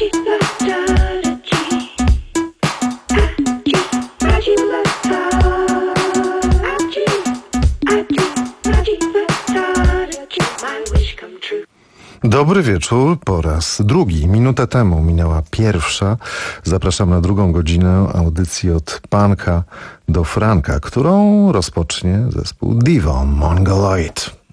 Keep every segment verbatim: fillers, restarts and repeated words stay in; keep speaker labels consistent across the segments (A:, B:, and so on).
A: Dobry wieczór, po raz drugi. Minutę temu minęła pierwsza. Zapraszam na drugą godzinę audycji od punka do franka, którą rozpocznie zespół Divo Mongoloid.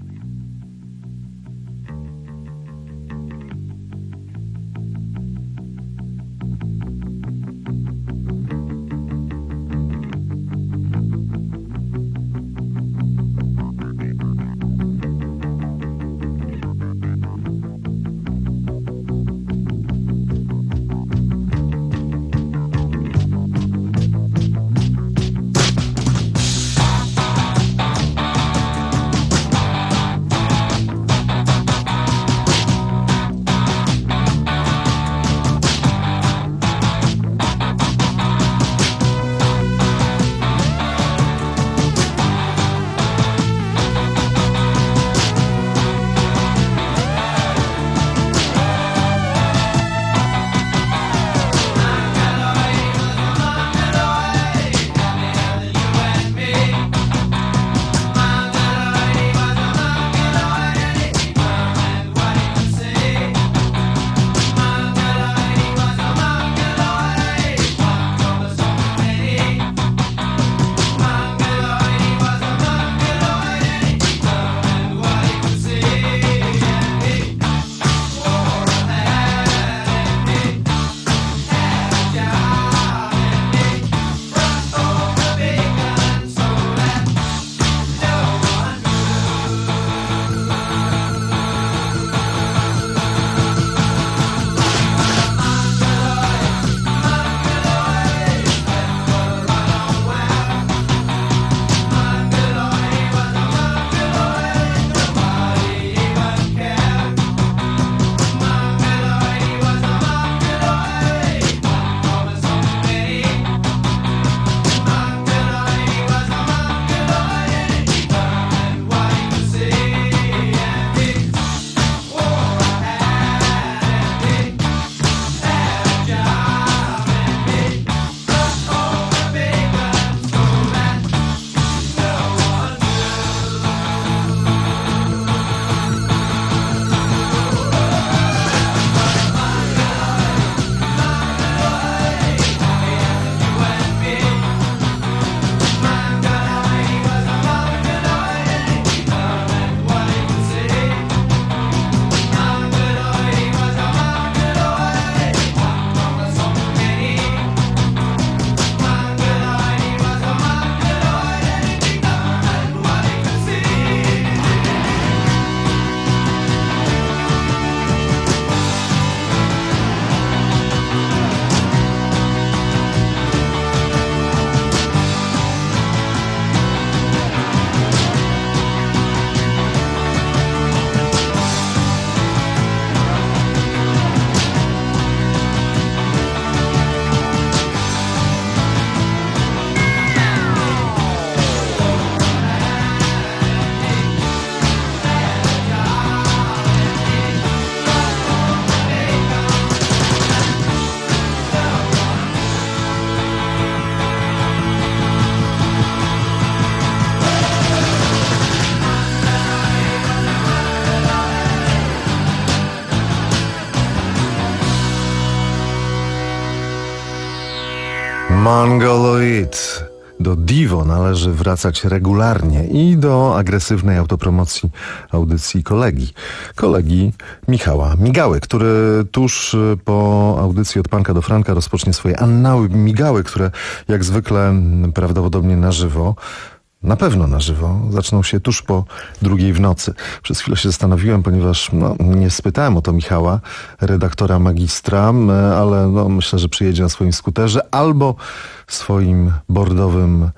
A: Mongoloid. Do Divo należy wracać regularnie i do agresywnej autopromocji audycji kolegi. Kolegi Michała Migały, który tuż po audycji od punka do franka rozpocznie swoje annały Migały, które jak zwykle prawdopodobnie na żywo, na pewno na żywo, zaczną się tuż po drugiej w nocy. Przez chwilę się zastanowiłem, ponieważ no, nie spytałem o to Michała, redaktora Magistra, ale no, myślę, że przyjedzie na swoim skuterze albo swoim bordowym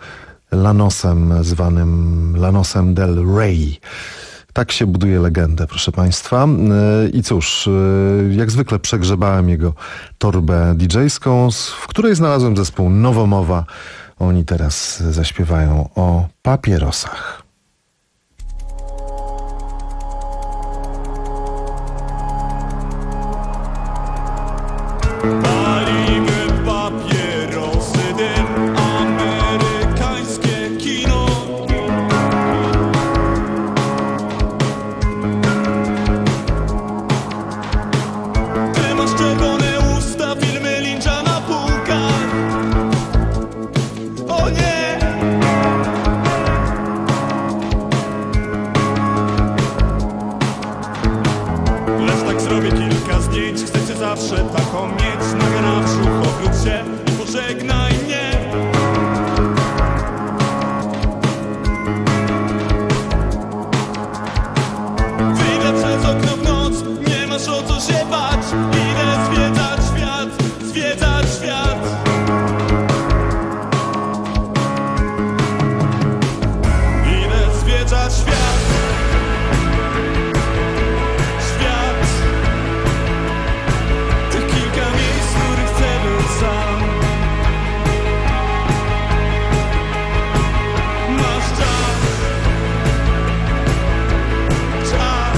A: Lanosem, zwanym Lanosem del Rey. Tak się buduje legendę, proszę Państwa. I cóż, jak zwykle przegrzebałem jego torbę didżejską, w której znalazłem zespół Nowomowa. Oni teraz zaśpiewają o papierosach.
B: Palimy papierosy, dym, amerykańskie kino. Ty masz czerwone usta, filmy Lyncha na półkach. O nie! Lecz tak zrobię kilka zdjęć, chcecie zawsze taką mieć. Naga na brzuch, obróć się i pożegnaj mnie. Wyjdę przez okno w noc, nie masz o co się bać. Idę zwiedzać świat, zwiedzać świat. Idę zwiedzać świat. Świat. Tych kilka miejsc, w których chcę być sam. Masz czas. Czas.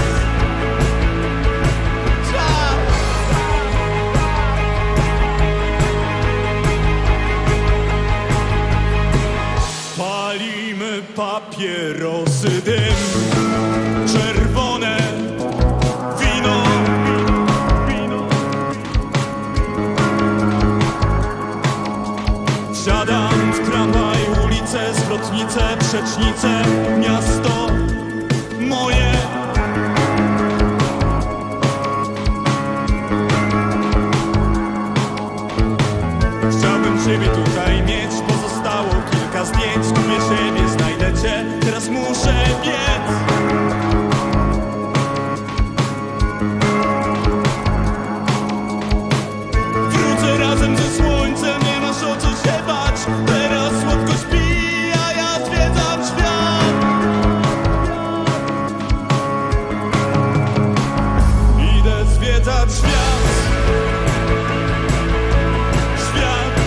B: Czas. Palimy papierosy, dym, czerwone wino. Siadam w tramwaj, ulice, zwrotnice, przecznice, miasto moje. Chciałbym ciebie tutaj mieć, pozostało kilka zdjęć. Kupię siebie, znajdę cię, teraz muszę biec. Wrócę razem ze słońcem, nie masz o co się bać. Teraz słodko śpi, a ja zwiedzam świat. Idę zwiedzać świat. Świat.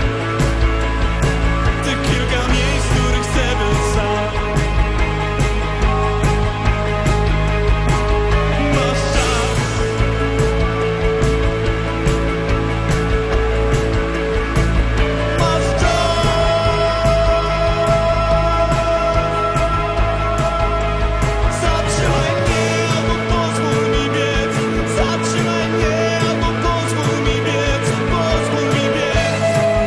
B: Tych kilka miejsc, w których chcę być sam. Masz czas. Masz czas. Zatrzymaj mnie, albo pozwól mi biec. Zatrzymaj mnie, albo pozwól mi biec. Pozwól mi biec.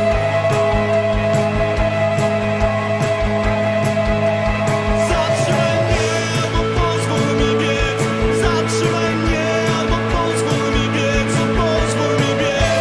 B: Zatrzymaj mnie, albo pozwól mi biec. Zatrzymaj mnie, albo pozwól mi biec. Pozwól mi biec.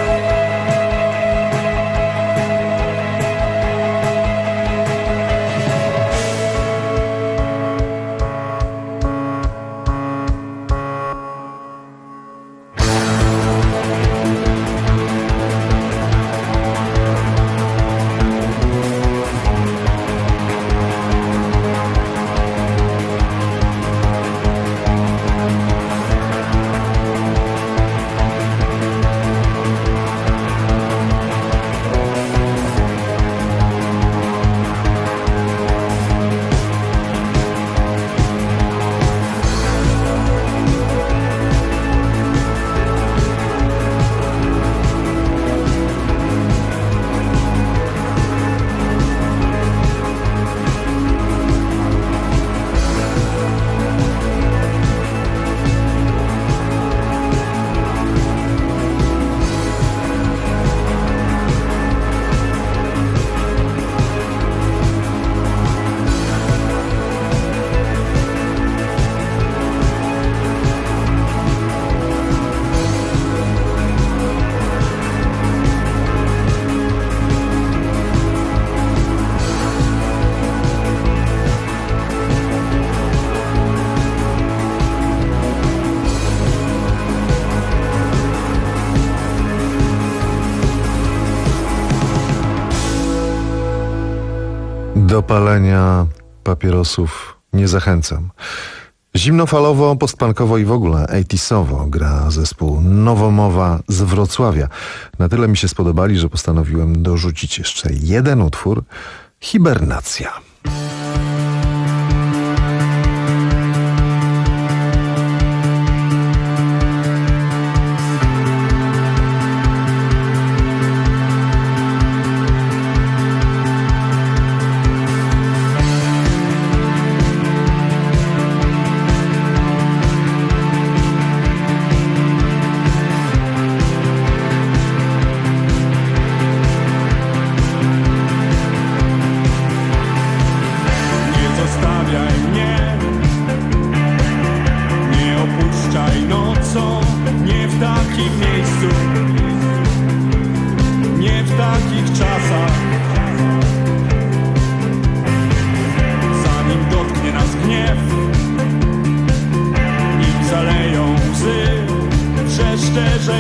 A: Do palenia papierosów nie zachęcam. Zimnofalowo, postpunkowo i w ogóle osiemdziesiątowo gra zespół Nowomowa z Wrocławia. Na tyle mi się spodobali, że postanowiłem dorzucić jeszcze jeden utwór. Hibernacja.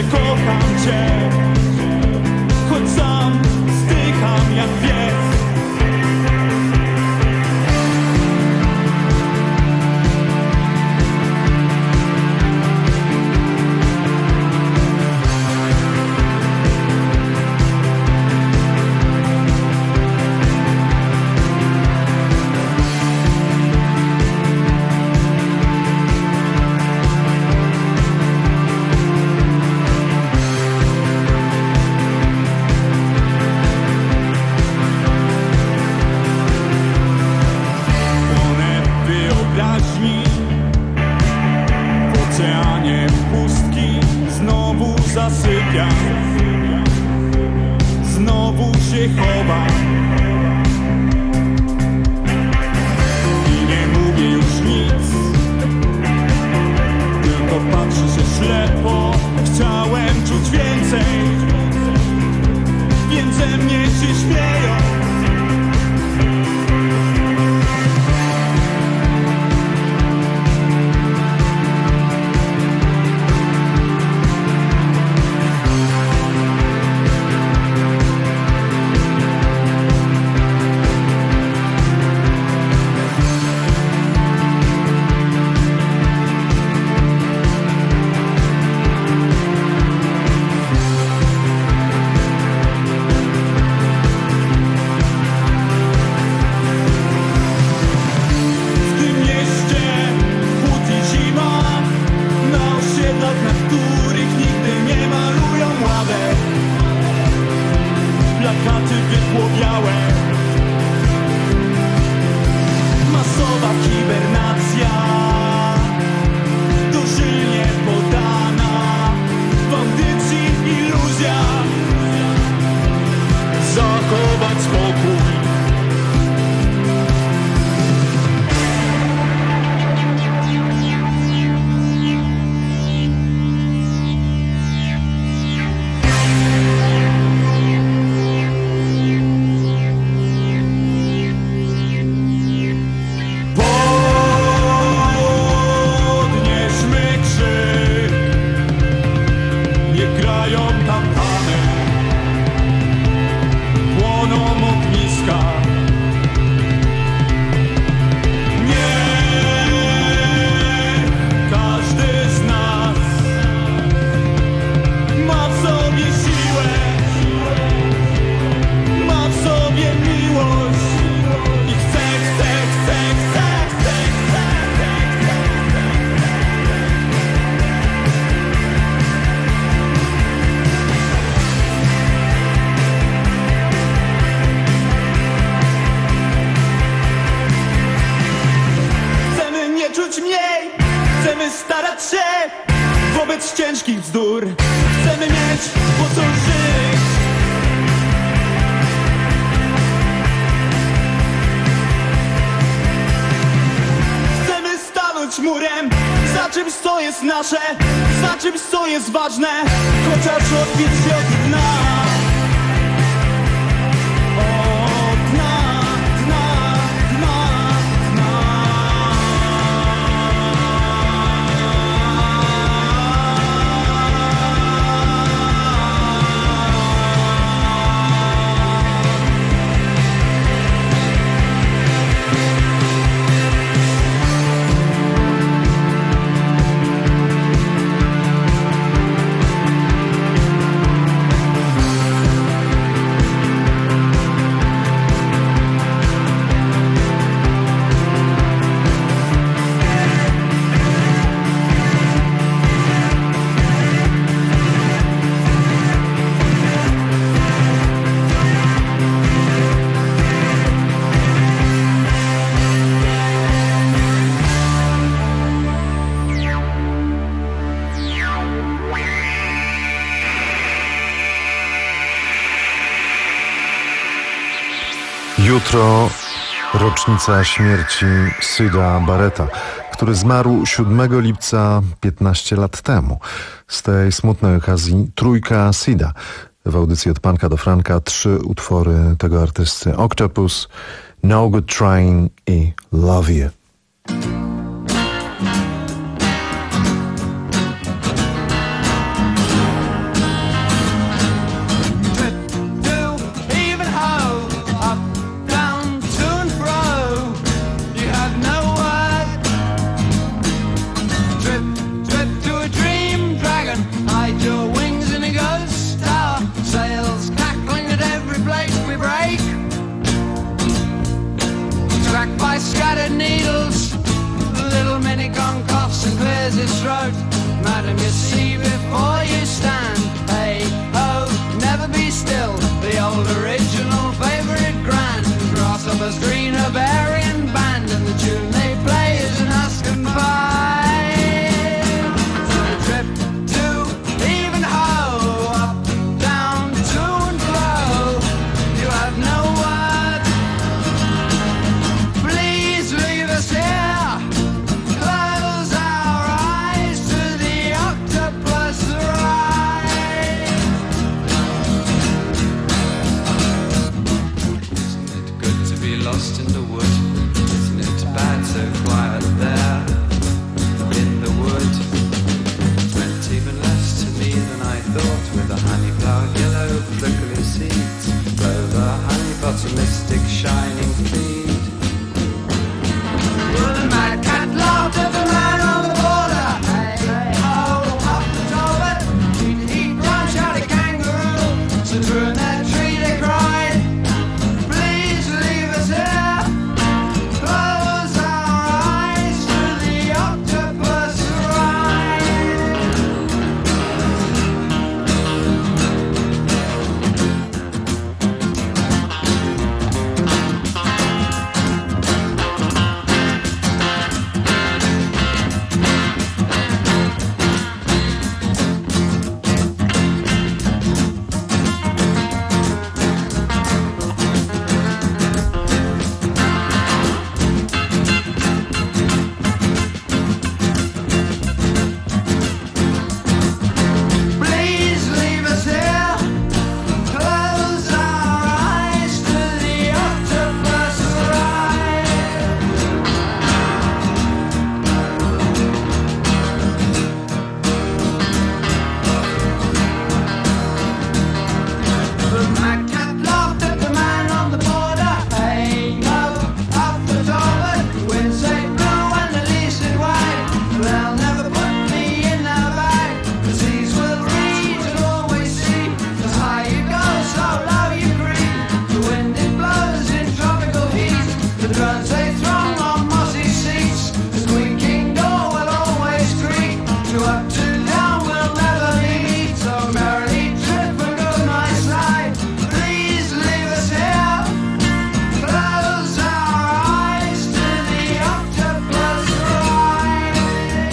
B: kocham cię, choć sam zdycham jak pies. Zasypia, znowu się chowa i nie mówię już nic, tylko patrzę się ślepo. Chciałem czuć więcej, więc ze mnie się śmieją. Plakaty wypłowiałe, masowa hibernacja, dożylnie podana, w audycji iluzja, zachować spokój. Chcemy starać się wobec ciężkich bzdur. Chcemy mieć po co żyć. Chcemy stanąć murem za czymś, co jest nasze, za czymś, co jest ważne, chociaż odbić się od dna.
A: Jutro rocznica śmierci Syda Barretta, który zmarł siódmego lipca piętnaście lat temu. Z tej smutnej okazji trójka Syda. W audycji od Panka do Franka trzy utwory tego artysty: Octopus, No Good Trying i Love You.
C: the honey-flowered yellow prickly seeds, clover, honey pots, mystic shining feet. Well, the mad cat laughed at the man on the border. Hey, hey, ho, up the top of it. Eat, eat, run, shouted kangaroo. So through that tree they cried, please leave us here. Close our eyes to the octopus ride. Please leave us here. Close our eyes to the octopus ride. The mad cat laughed at the man on the border. Hey, ho, up the top of it. The wind stayed blue and the leaves did white. They'll never put me in their bag. The seas will read and always see. Just high you go, so low you creep. The wind it blows in tropical heat. The drones they throng on mossy seats. The squeaking door will always creak. To up to down will never meet. So merrily trip and go my slide. Please leave us here. Close our eyes to the octopus ride.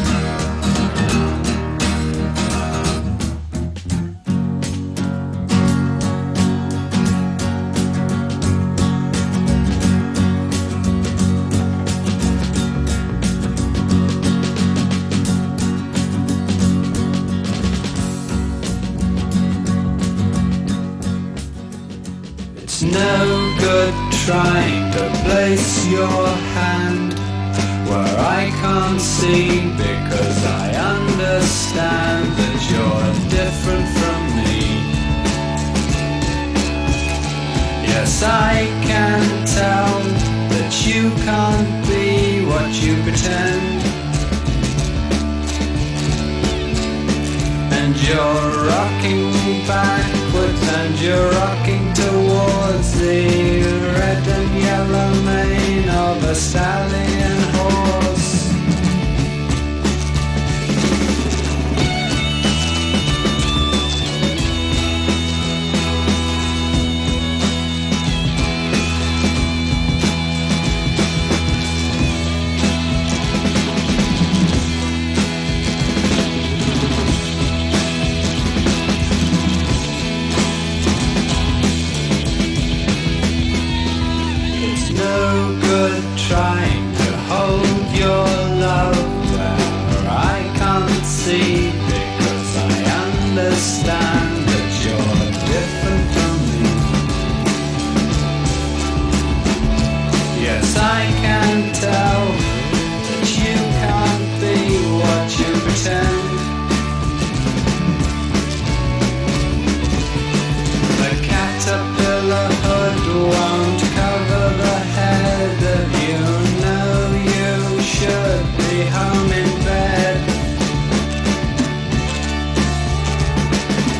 C: It's no good trying to place your hand where I can't see, because I understand that you're different from me. Yes, I can tell that you can't be what you pretend. And you're rocking backwards and you're rocking towards the red and yellow mane of a stallion horse. It's no good trying to hold your love where I can't see, because I understand that you're different from me. Yes, I can tell that you can't be what you pretend. The caterpillar hood won't cover the head of you. No, you should be home in bed.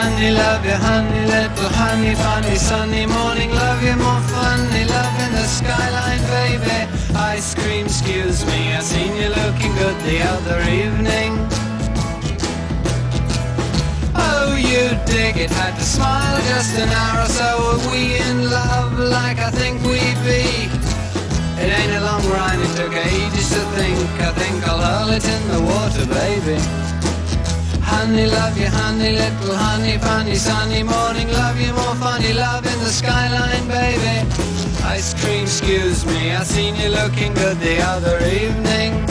C: Honey, love you, honey, little honey, funny sunny morning. Love you more funny, love in the skyline, baby. Ice cream, excuse me, I seen you looking good the other evening. Oh, you dig it, had to smile just an hour or so. Were we in love like I think we be? It ain't a long rhyme, it took ages to think. I think I'll hurl it in the water, baby. Honey, love you, honey, little honey, funny sunny morning. Love you more funny, love in the skyline, baby. Ice cream, excuse me, I seen you looking good the other evening.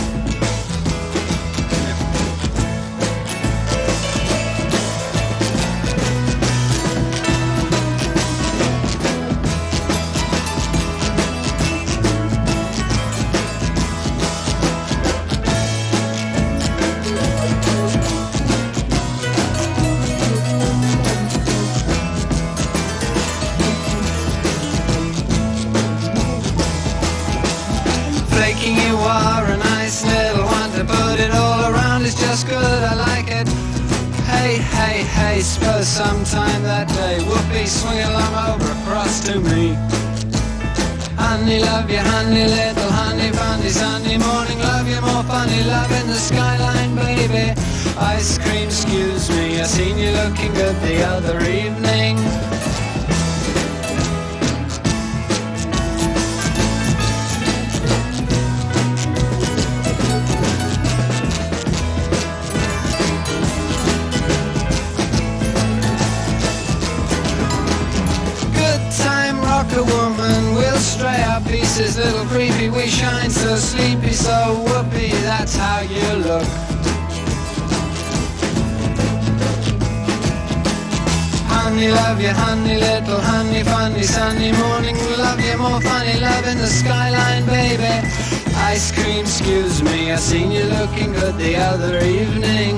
C: You are a nice little one to put it all around. It's just good, I like it. Hey, hey, hey, suppose sometime that day whoopee, swing along over across to me. Honey, love you, honey, little honey, funny sunny morning. Love you more funny, love in the skyline, baby. Ice cream, excuse me, I seen you looking good the other evening. A woman, we'll stray our pieces, little creepy, we shine so sleepy, so whoopee, that's how you look. Honey, love you, honey, little honey, funny sunny morning. Love you more funny, love in the skyline, baby. Ice cream, excuse me, I seen you looking good the other evening.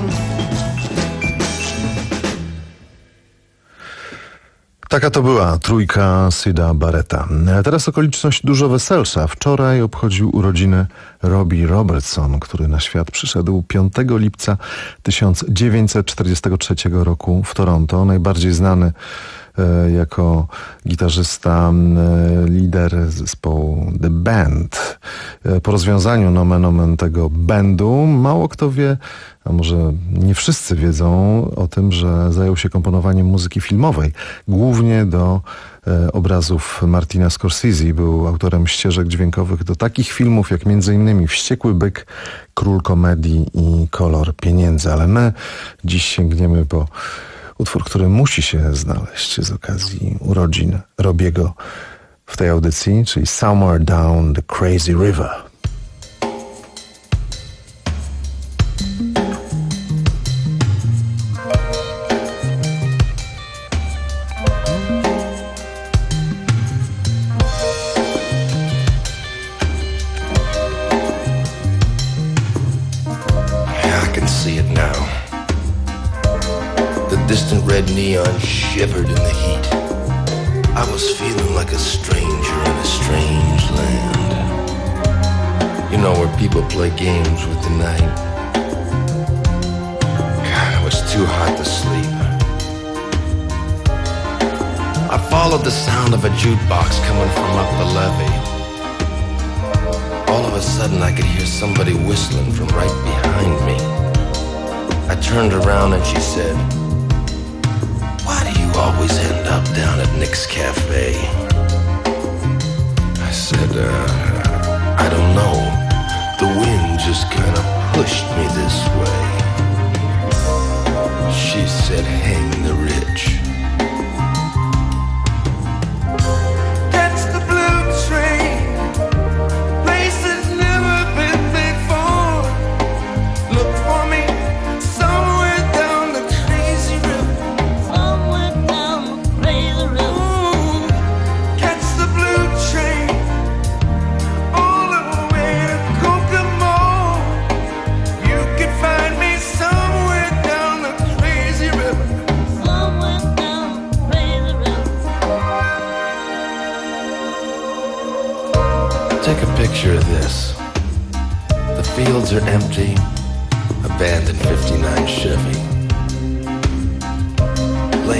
A: Taka to była trójka Syda Barretta. Teraz okoliczność dużo weselsza. Wczoraj obchodził urodziny Robbie Robertson, który na świat przyszedł piątego lipca tysiąc dziewięćset czterdziestego trzeciego roku w Toronto. Najbardziej znany e, jako gitarzysta, e, lider zespołu The Band. E, po rozwiązaniu nomen omen tego bandu mało kto wie, a może nie wszyscy wiedzą o tym, że zajął się komponowaniem muzyki filmowej, głównie do e, obrazów Martina Scorsese. Był autorem ścieżek dźwiękowych do takich filmów jak między innymi Wściekły byk, Król komedii i Kolor pieniędzy. Ale my dziś sięgniemy po utwór, który musi się znaleźć z okazji urodzin Robiego w tej audycji, czyli Somewhere Down the Crazy River.
D: Distant red neon shivered in the heat. I was feeling like a stranger in a strange land. You know, where people play games with the night. God, it was too hot to sleep. I followed the sound of a jukebox coming from up the levee. All of a sudden I could hear somebody whistling from right behind me. I turned around and she said, "Why do you always end up down at Nick's Cafe?" I said, uh, I don't know. The wind just kind of pushed me this way. She said, "Hang the rich."
B: Catch the blue train, places never been before. Look for me somewhere down the crazy river.
E: Somewhere down the crazy river.
B: Ooh, catch the blue train all the way to Kokomo. You can find me somewhere down the crazy river.
E: Somewhere down the crazy river.
D: Take a picture of this. The fields are empty, abandoned fifty-nine Chevy.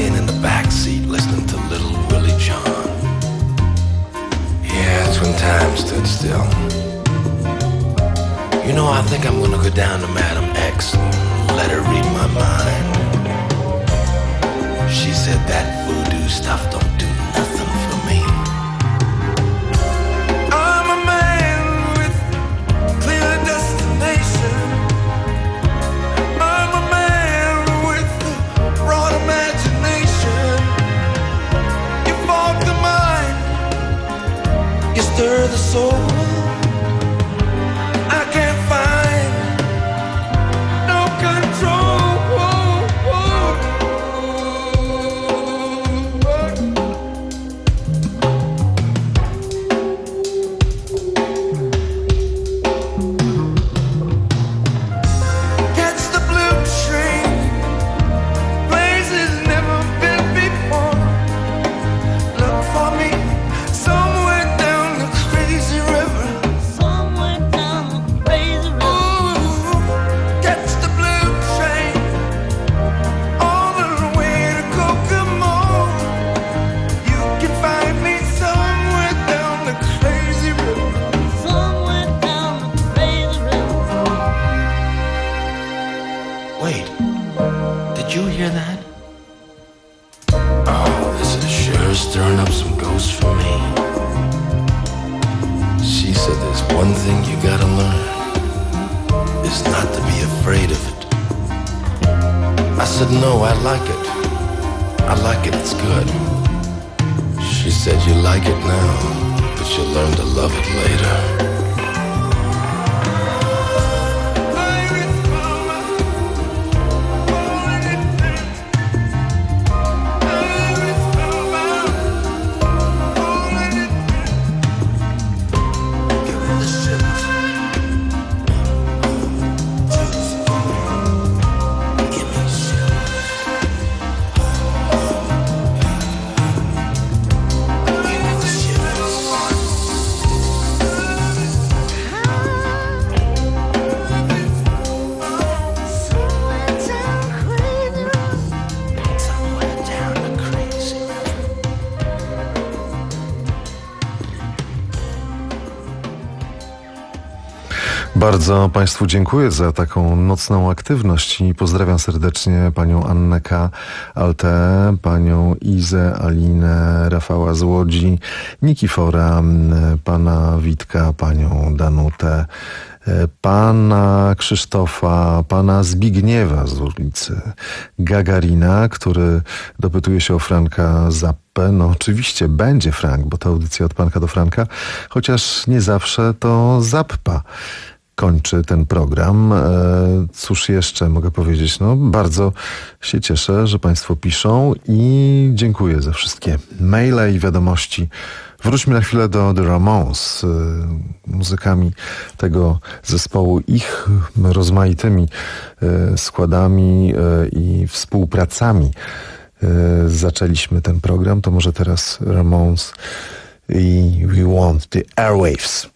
D: backseat listening to Little Willie John. Yeah, that's when time stood still. You know, I think I'm gonna go down to Madam X and let her read my mind. She said that voodoo stuff don't do nothing for me.
B: I'm a man with clear destination. I'm a man with a broad imagination. You fog the mind, you stir the soul. I can't find no control. Catch the blue train, places never been before. Look for me somewhere down the crazy river.
E: Somewhere down the crazy river.
B: Ooh, catch the blue train all the way to Kokomo. You can find me somewhere down the crazy river.
E: Somewhere down the crazy river.
D: Wait, did you hear that? Oh, this is sure stirring up some ghosts for me. She said there's one thing you gotta learn, is not to be afraid of it. I said, no, I like it. I like it, it's good. She said, you like it now, but you'll learn to love it later.
A: Bardzo Państwu dziękuję za taką nocną aktywność i pozdrawiam serdecznie panią Annę K. Alte, panią Izę, Alinę, Rafała z Łodzi, Nikifora, pana Witka, panią Danutę, pana Krzysztofa, pana Zbigniewa z ulicy Gagarina, który dopytuje się o Franka Zappę. No oczywiście będzie Frank, bo to audycja od Panka do Franka, chociaż nie zawsze to Zappa kończy ten program. Cóż jeszcze mogę powiedzieć? No, bardzo się cieszę, że Państwo piszą i dziękuję za wszystkie maile i wiadomości. Wróćmy na chwilę do The Ramones, muzykami tego zespołu, ich rozmaitymi składami i współpracami. Zaczęliśmy ten program, to może teraz Ramones i We Want the Airwaves.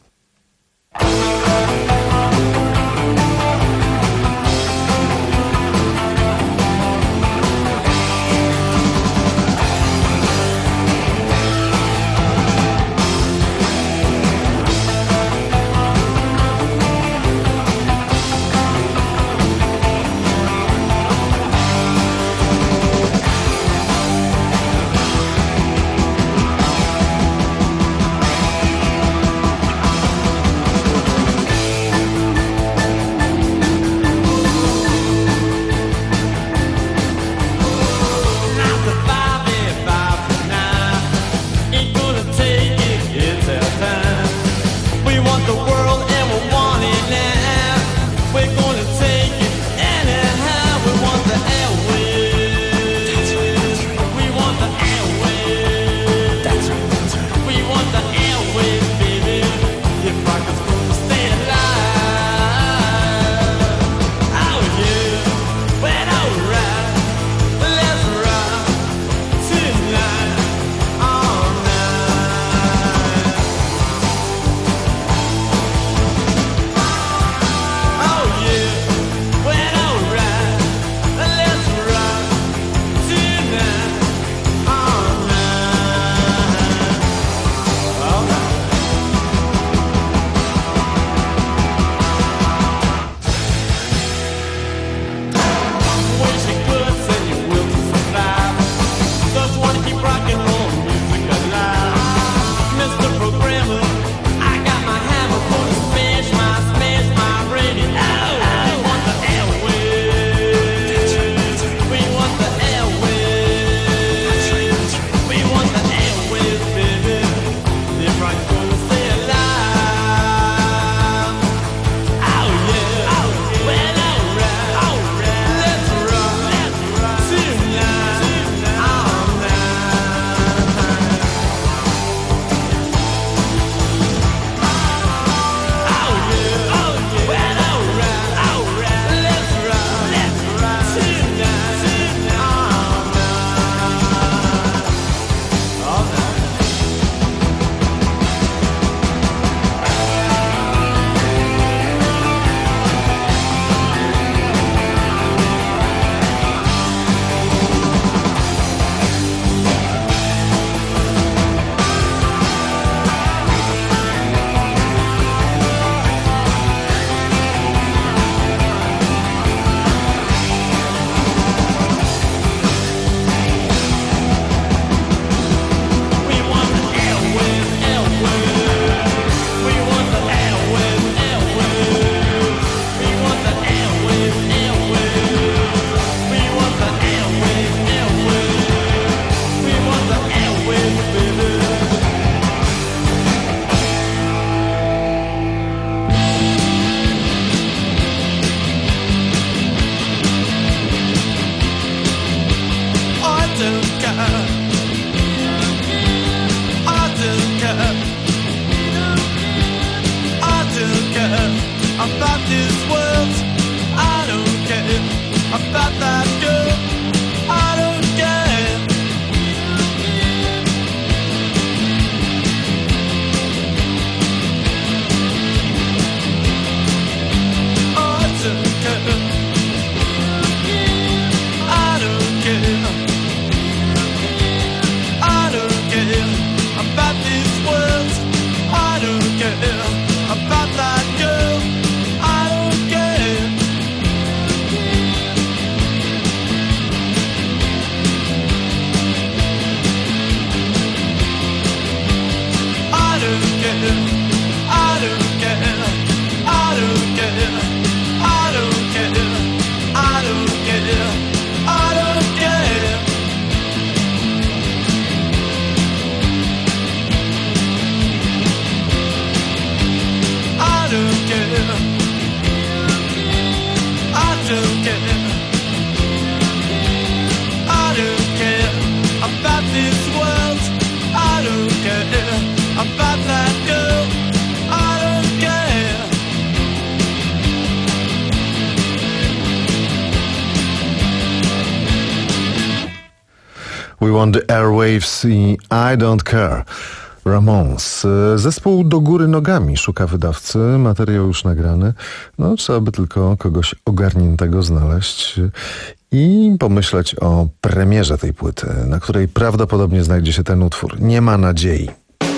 A: We Want the Airwaves i I Don't Care. Ramones. Zespół do góry nogami szuka wydawcy, materiał już nagrany. No, trzeba by tylko kogoś ogarniętego znaleźć i pomyśleć o premierze tej płyty, na której prawdopodobnie znajdzie się ten utwór. Nie ma nadziei.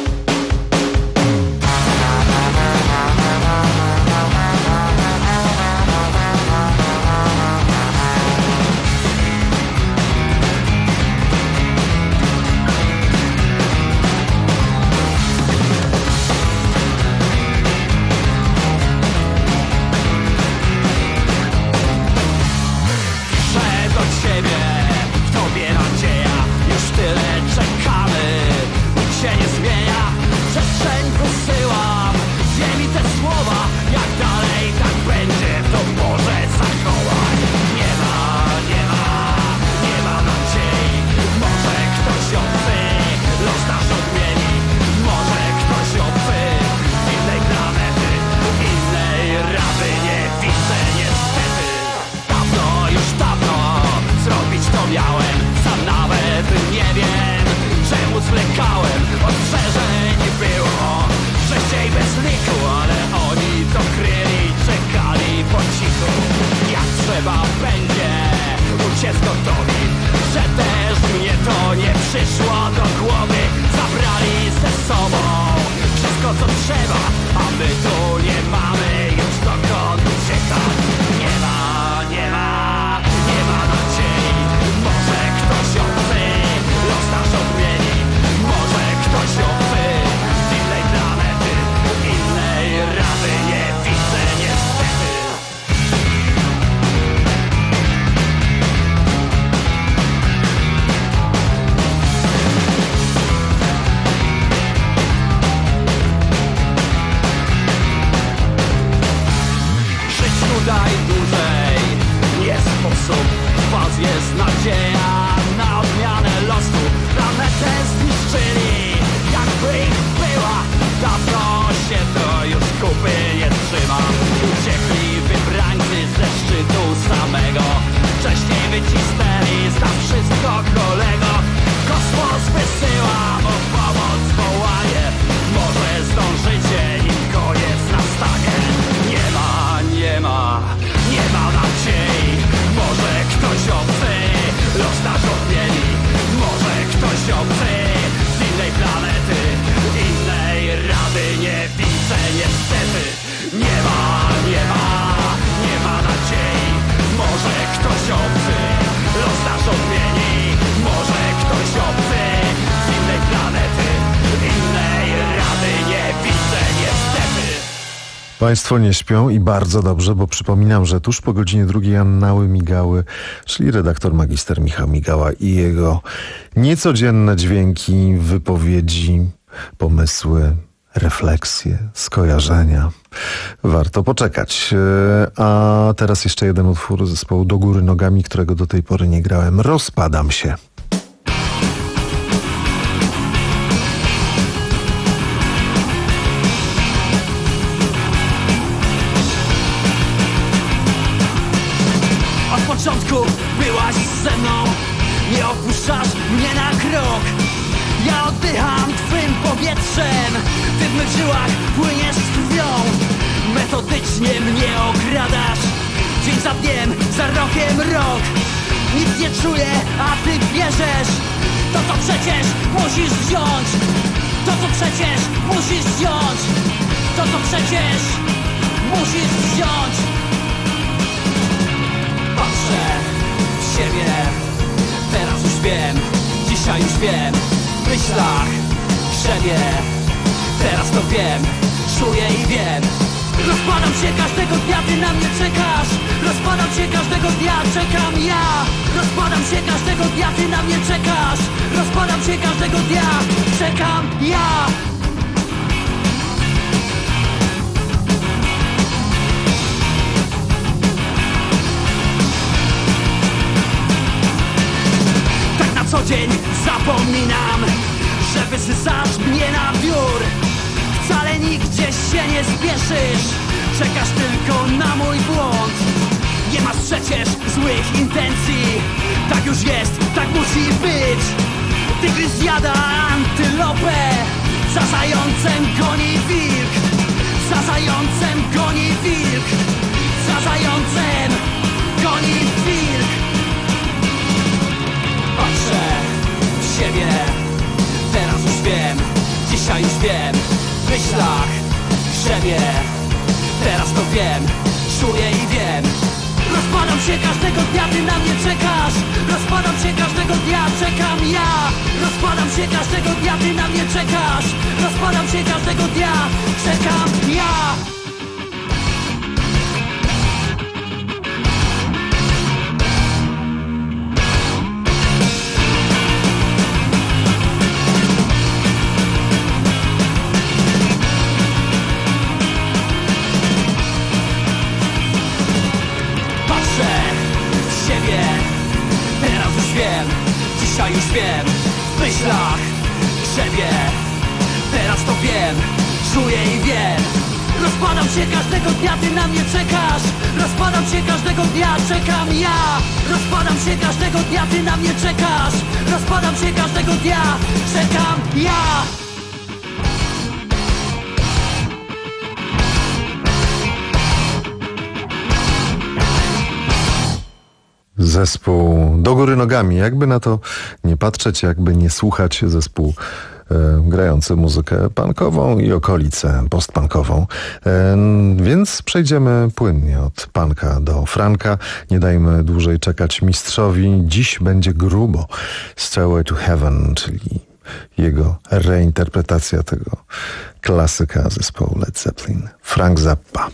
A: Państwo nie śpią i bardzo dobrze, bo przypominam, że tuż po godzinie drugiej Annały Migały, czyli redaktor magister Michał Migała i jego niecodzienne dźwięki, wypowiedzi, pomysły, refleksje, skojarzenia. Warto poczekać. A teraz jeszcze jeden utwór zespołu Do góry nogami, którego do tej pory nie grałem. Rozpadam się.
F: Od początku byłaś ze mną, nie opuszczasz mnie na krok. Ja oddycham twym powietrzem, ty w mych żyłach płyniesz z krwią. Metodycznie mnie okradasz, dzień za dniem, za rokiem rok. Nic nie czuję, a ty bierzesz. To co przecież musisz wziąć, to co przecież musisz wziąć, to co przecież musisz wziąć. Patrzę w siebie, teraz już wiem, dzisiaj już wiem. W myślach grzebie, teraz to wiem, czuję i wiem. Rozpadam się każdego dnia, ty na mnie czekasz. Rozpadam się każdego dnia, czekam ja. Rozpadam się każdego dnia, ty na mnie czekasz. Rozpadam się każdego dnia, czekam ja. Tak na co dzień zapominam, że wysysasz mnie na wiór. Wcale nigdzie się nie spieszysz, czekasz tylko na mój błąd. Nie masz przecież złych intencji, tak już jest, tak musi być. Tygrys zjada antylopę, za zającem goni wilk, za zającem goni wilk, za zającem goni wilk. Patrzę w siebie, teraz już wiem, dzisiaj już wiem, w myślach grzebie, teraz to wiem, czuję i wiem. Rozpadam się każdego dnia, ty na mnie czekasz. Rozpadam się każdego dnia, czekam ja. Rozpadam się każdego dnia, ty na mnie czekasz. Rozpadam się każdego dnia, czekam ja. Dzisiaj już wiem, w myślach grzebie, teraz to wiem, czuję i wiem. Rozpadam się każdego dnia, ty na mnie czekasz. Rozpadam się każdego dnia, czekam ja. Rozpadam się każdego dnia, ty na mnie czekasz. Rozpadam się każdego dnia, czekam ja.
A: Zespół do góry nogami, jakby na to nie patrzeć, jakby nie słuchać, zespół e, grający muzykę punkową i okolice postpunkową. E, więc przejdziemy płynnie od punka do franka. Nie dajmy dłużej czekać mistrzowi. Dziś będzie grubo. Stairway to Heaven, czyli jego reinterpretacja tego klasyka zespołu Led Zeppelin. Frank Zappa.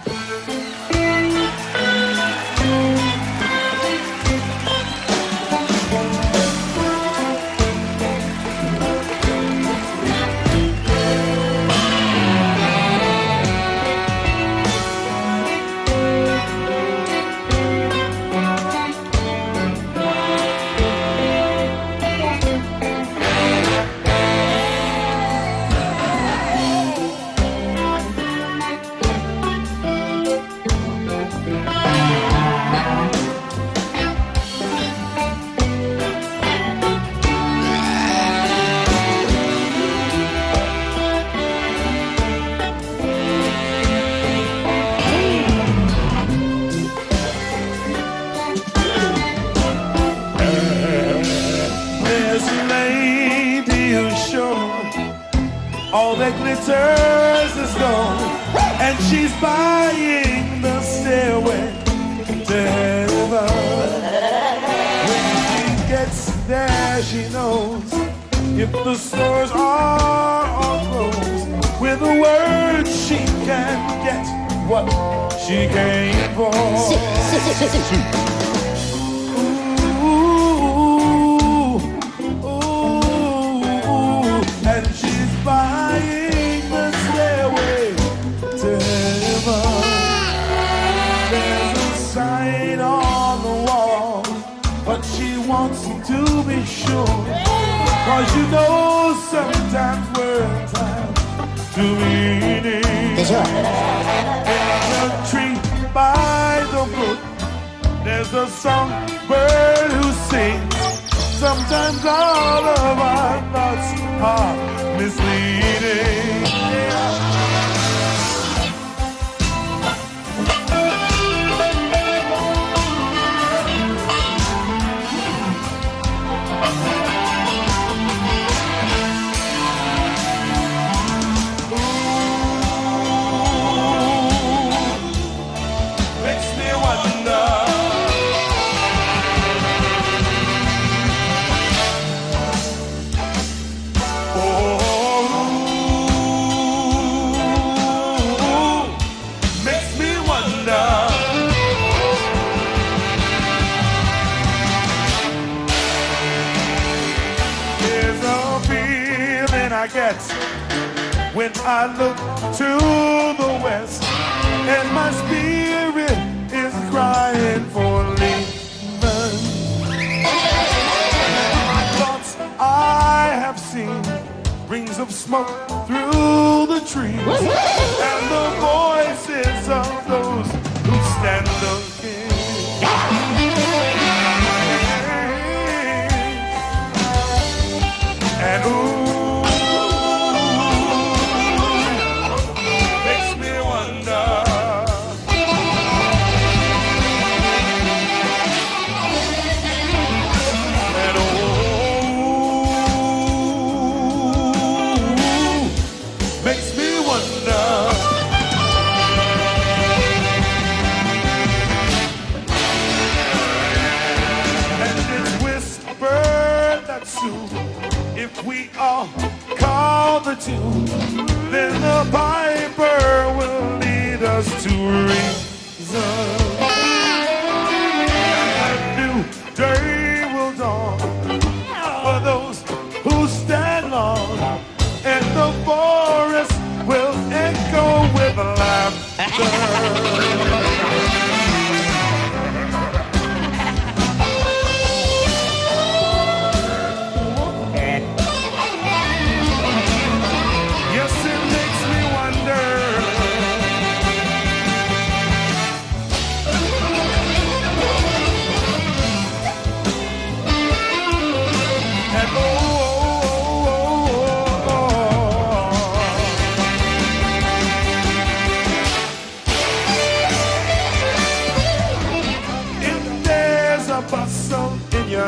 B: All that glitters is gold, and she's buying the stairway to heaven. When she gets there, she knows if the stores are all closed, with a word she can get what she came for. And she's buying the stairway to heaven. There's a sign on the wall, but she wants to be sure, 'cause you know sometimes words have two meanings. There's a tree by the brook, there's a songbird who sings. Sometimes all of our thoughts are misleading. Makes me wonder. I get when I look to the west, and my spirit is crying for leaving. Thoughts I have seen, rings of smoke through the trees, and the voices of those who stand looking.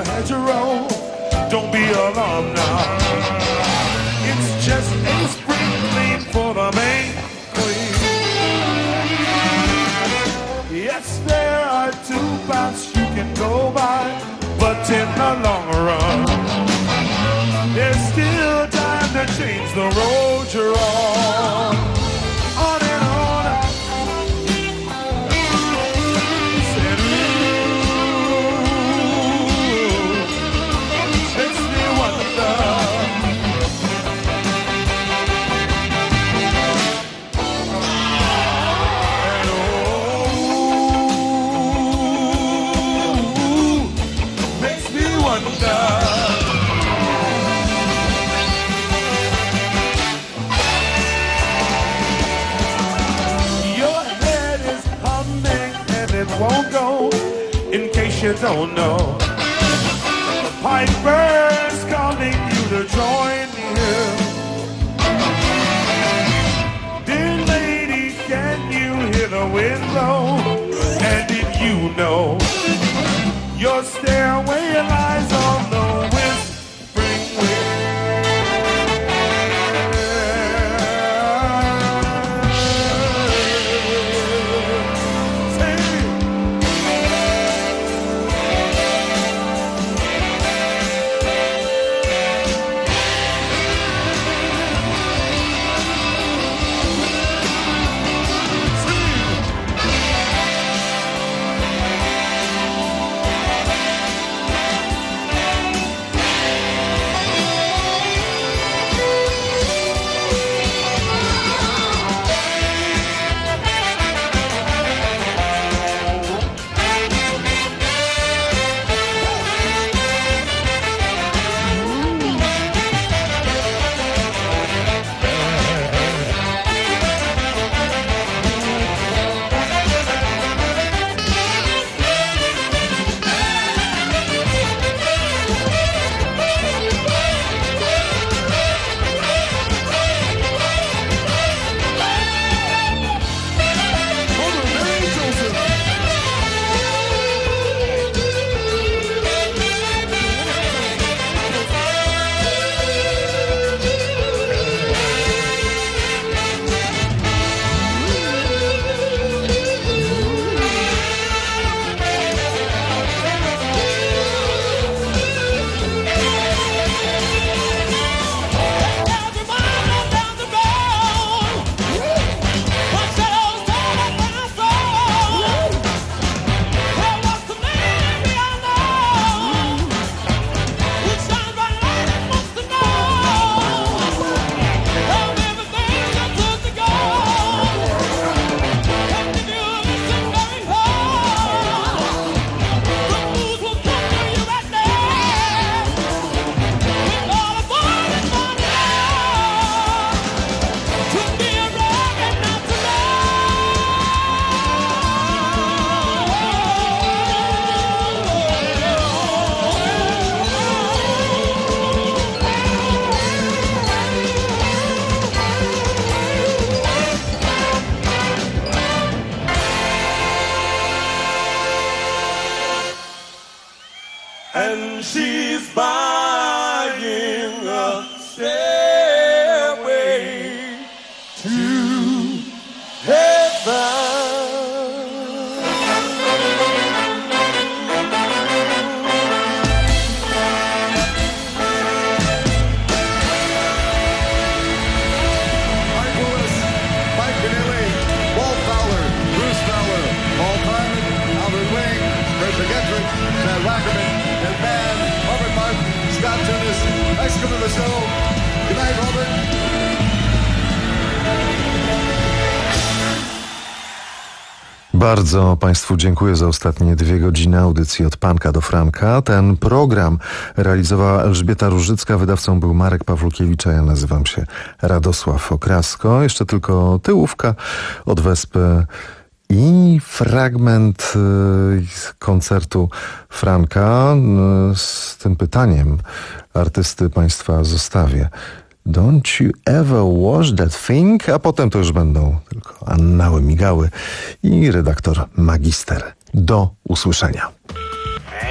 B: hedgerow. Don't be alarmed now. It's just a spring clean for the main queen. Yes, there are two paths you can go by, but in the long run, there's still time to change the road you're on. On and on. Said, ooh, makes me wonder. And ooh, makes me wonder. Won't go, in case you don't know. The piper's calling you to join here. Dear lady, can you hear the wind blow? And did you know your stairway lies on the whispering wind? And she's buying a stairway to heaven.
G: Mike Lewis, Mike Keneally, Walt Fowler, Bruce Fowler, Paul Simon, Albert Wing, Fred McGettrick, Chad Wackerman, and band, Robert Martin, Scott Tunis. Thanks for coming to the show. Good night, Robert.
A: Bardzo Państwu dziękuję za ostatnie dwie godziny audycji Od Panka do Franka. Ten program realizowała Elżbieta Różycka, wydawcą był Marek Pawlukiewicz, a ja nazywam się Radosław Okrasko. Jeszcze tylko tyłówka od Wespy i fragment y, koncertu Franka y, z tym pytaniem artysty Państwa zostawię. Don't you ever wash that thing? A potem to już będą tylko annały, migały i redaktor magister. Do usłyszenia.
H: You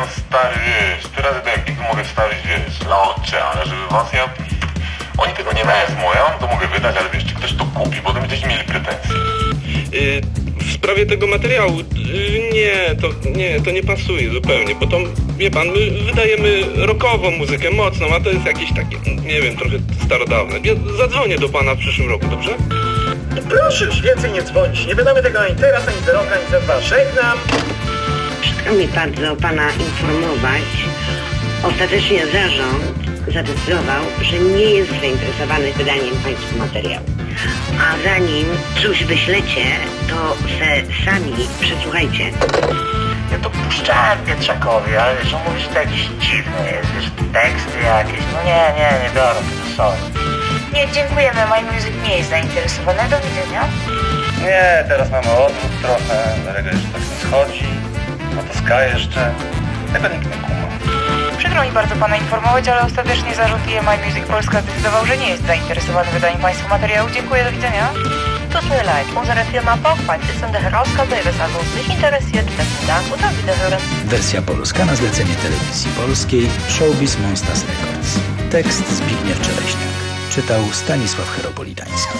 H: stary, wiesz, tyle razy do ekipu mogę wstawić, wiesz, laocze, ale żeby was ja... Oni tego nie wezmą, ja wam to mogę wydać, ale wiesz, czy ktoś to kupi, potem będziecie mieli pretensje.
I: Yy, w sprawie tego materiału, yy, nie, to nie, to nie pasuje zupełnie, bo to, wie pan, my wydajemy rockową muzykę, mocną, a to jest jakieś takie, nie wiem, trochę starodawne. Ja zadzwonię do pana w przyszłym roku, dobrze?
J: Proszę już więcej nie dzwonić. Nie wydamy tego ani teraz, ani za rok, ani za dwa. Żegnam.
K: Przykro mi bardzo pana informować. Ostatecznie zarząd zadecydował, że nie jest zainteresowany wydaniem państwu materiału. A zanim coś wyślecie, to se sami przesłuchajcie.
J: Ja to puszczałem Pietrzakowi, ale wiesz, on mówi, że to jakiś dziwny jest, wiesz, teksty jakieś. No nie, nie, nie biorę tego, sorry.
L: Nie, dziękujemy. My Music nie jest zainteresowany. Do widzenia.
J: Nie, teraz mamy odwrót trochę, reggae już tak nie schodzi, no to ska jeszcze, tego nikt nie kuma.
L: Przykro mi bardzo pana informować, ale ostatecznie zarząd I M I Music Polska zdecydował, że nie jest zainteresowany wydaniem państwu materiału. Dziękuję, do widzenia.
M: Tut mir leid, unsere Firma Bauchwand ist in der Herausgabe Ihres Albums nicht interessiert. Besten Dank und auf Wiederhören.
N: Wersja polska na zlecenie Telewizji Polskiej Showbiz Monsters Records. Tekst Zbigniew Czeleśniak. Czytał Stanisław Heropolitański.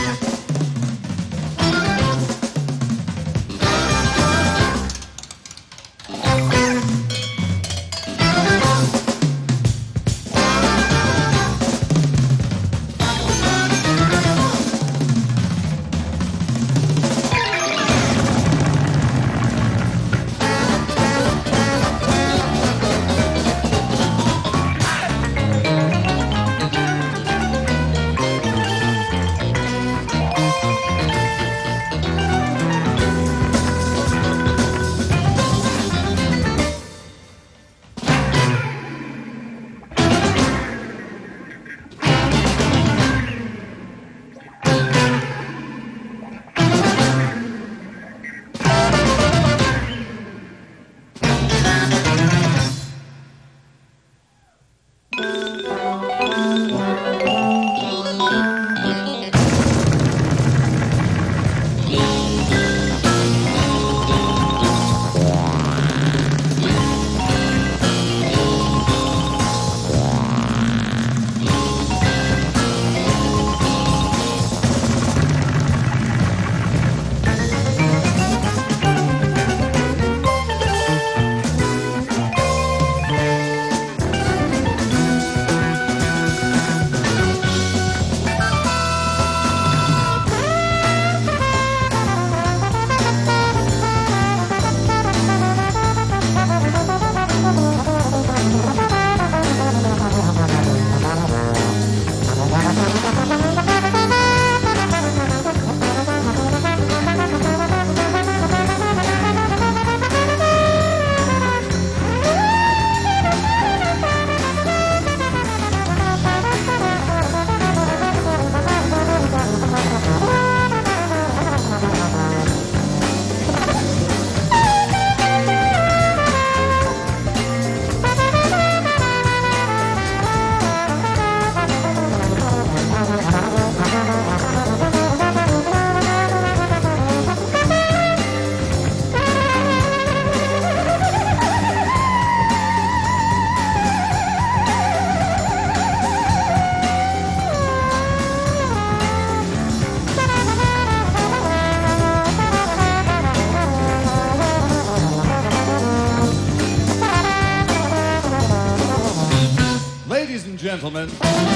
G: Gentlemen,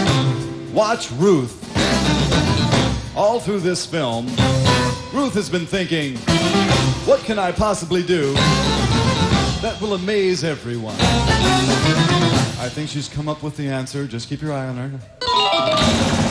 G: watch Ruth. All through this film, Ruth has been thinking, what can I possibly do that will amaze everyone? I think she's come up with the answer. Just keep your eye on her.